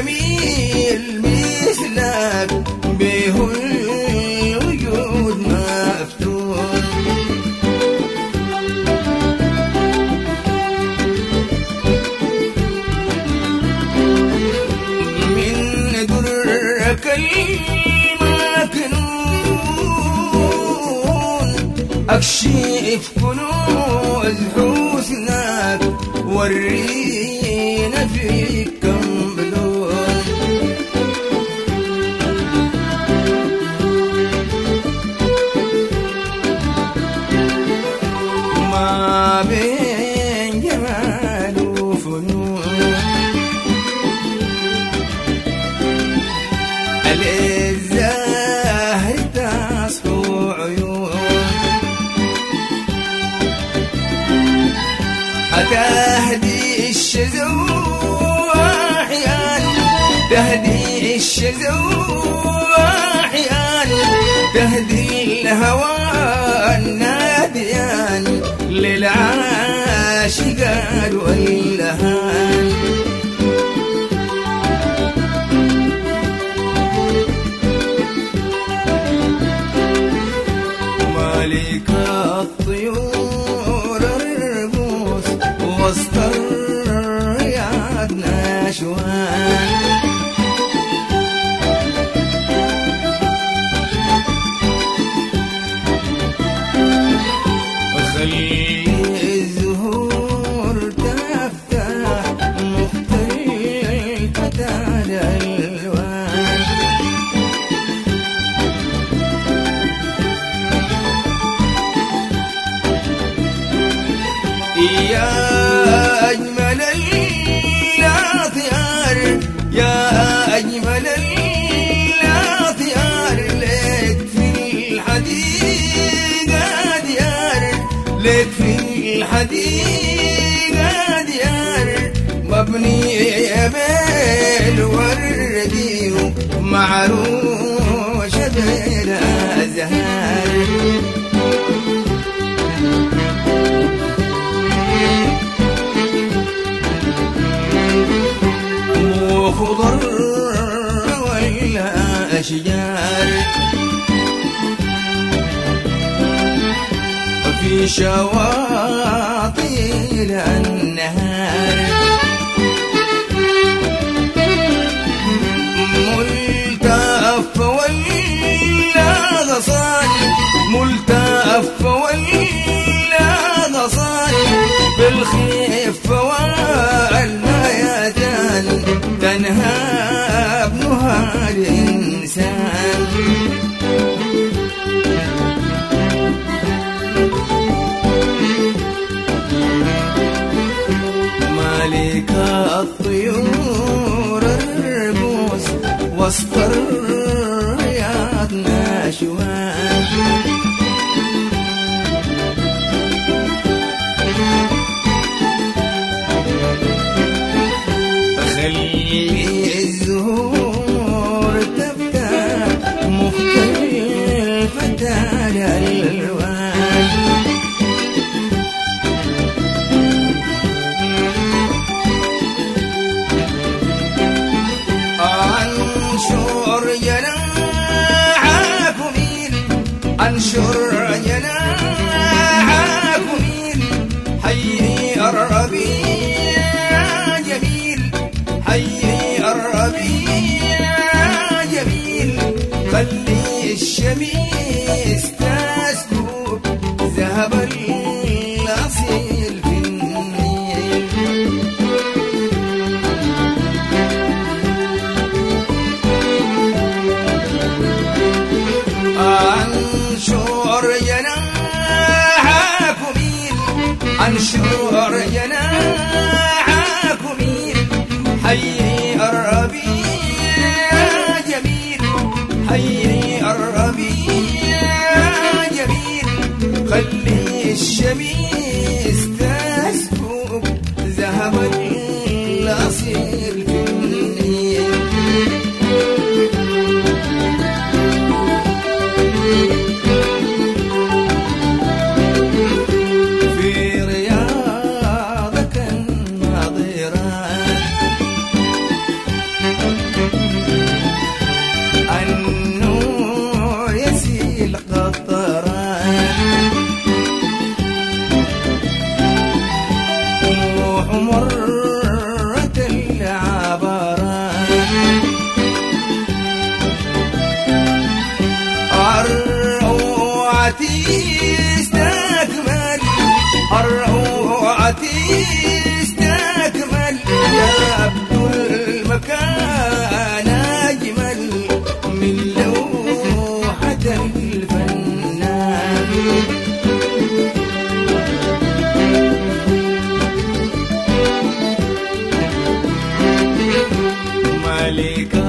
جميل مثلك به الوجود مفتون. من درك المكنون أكشف كنوز حسنك ورينا فيك كم بلون. ما بين جمال وفنون الزاهر تصحو عيون. أتهدي الشذو أحيان تهدي الشذو أحيان تهدي الهوى الناديان للعاشقان واللهان. مالك الطيور الرقوص وسط الرياض نشوان. خلي الزهور تفتح مختلفة الألوان. يا أجمل الأطيار يا أجمل الأطيار لك في الحديقة ديار لك في الحديقة ديار مبنية بالورد ومعروشة بالأزهار. وخضر والأشجار في شواطئ النهار. ملتف والغصان ملتف والغصان بالخف والميدان تنهاب نهى الإنسان. مالك الطيور الرقوص وسط الرياض نشوان. خلي الزهور تفتح مختلفة الألوان. أنشر جناحك ميل أنشر جناحك ميل حيي الربيع جميل حيي الربيع جميل. خلي الشمس تسكب ذهب الأصيل في النيل. أنشر جناحك ميل أنشر جناحك ميل حيي الربيع جميل حيي الربيع جميل. خلي الشمس تسكب ذهب الأصيل في النيل. في عليك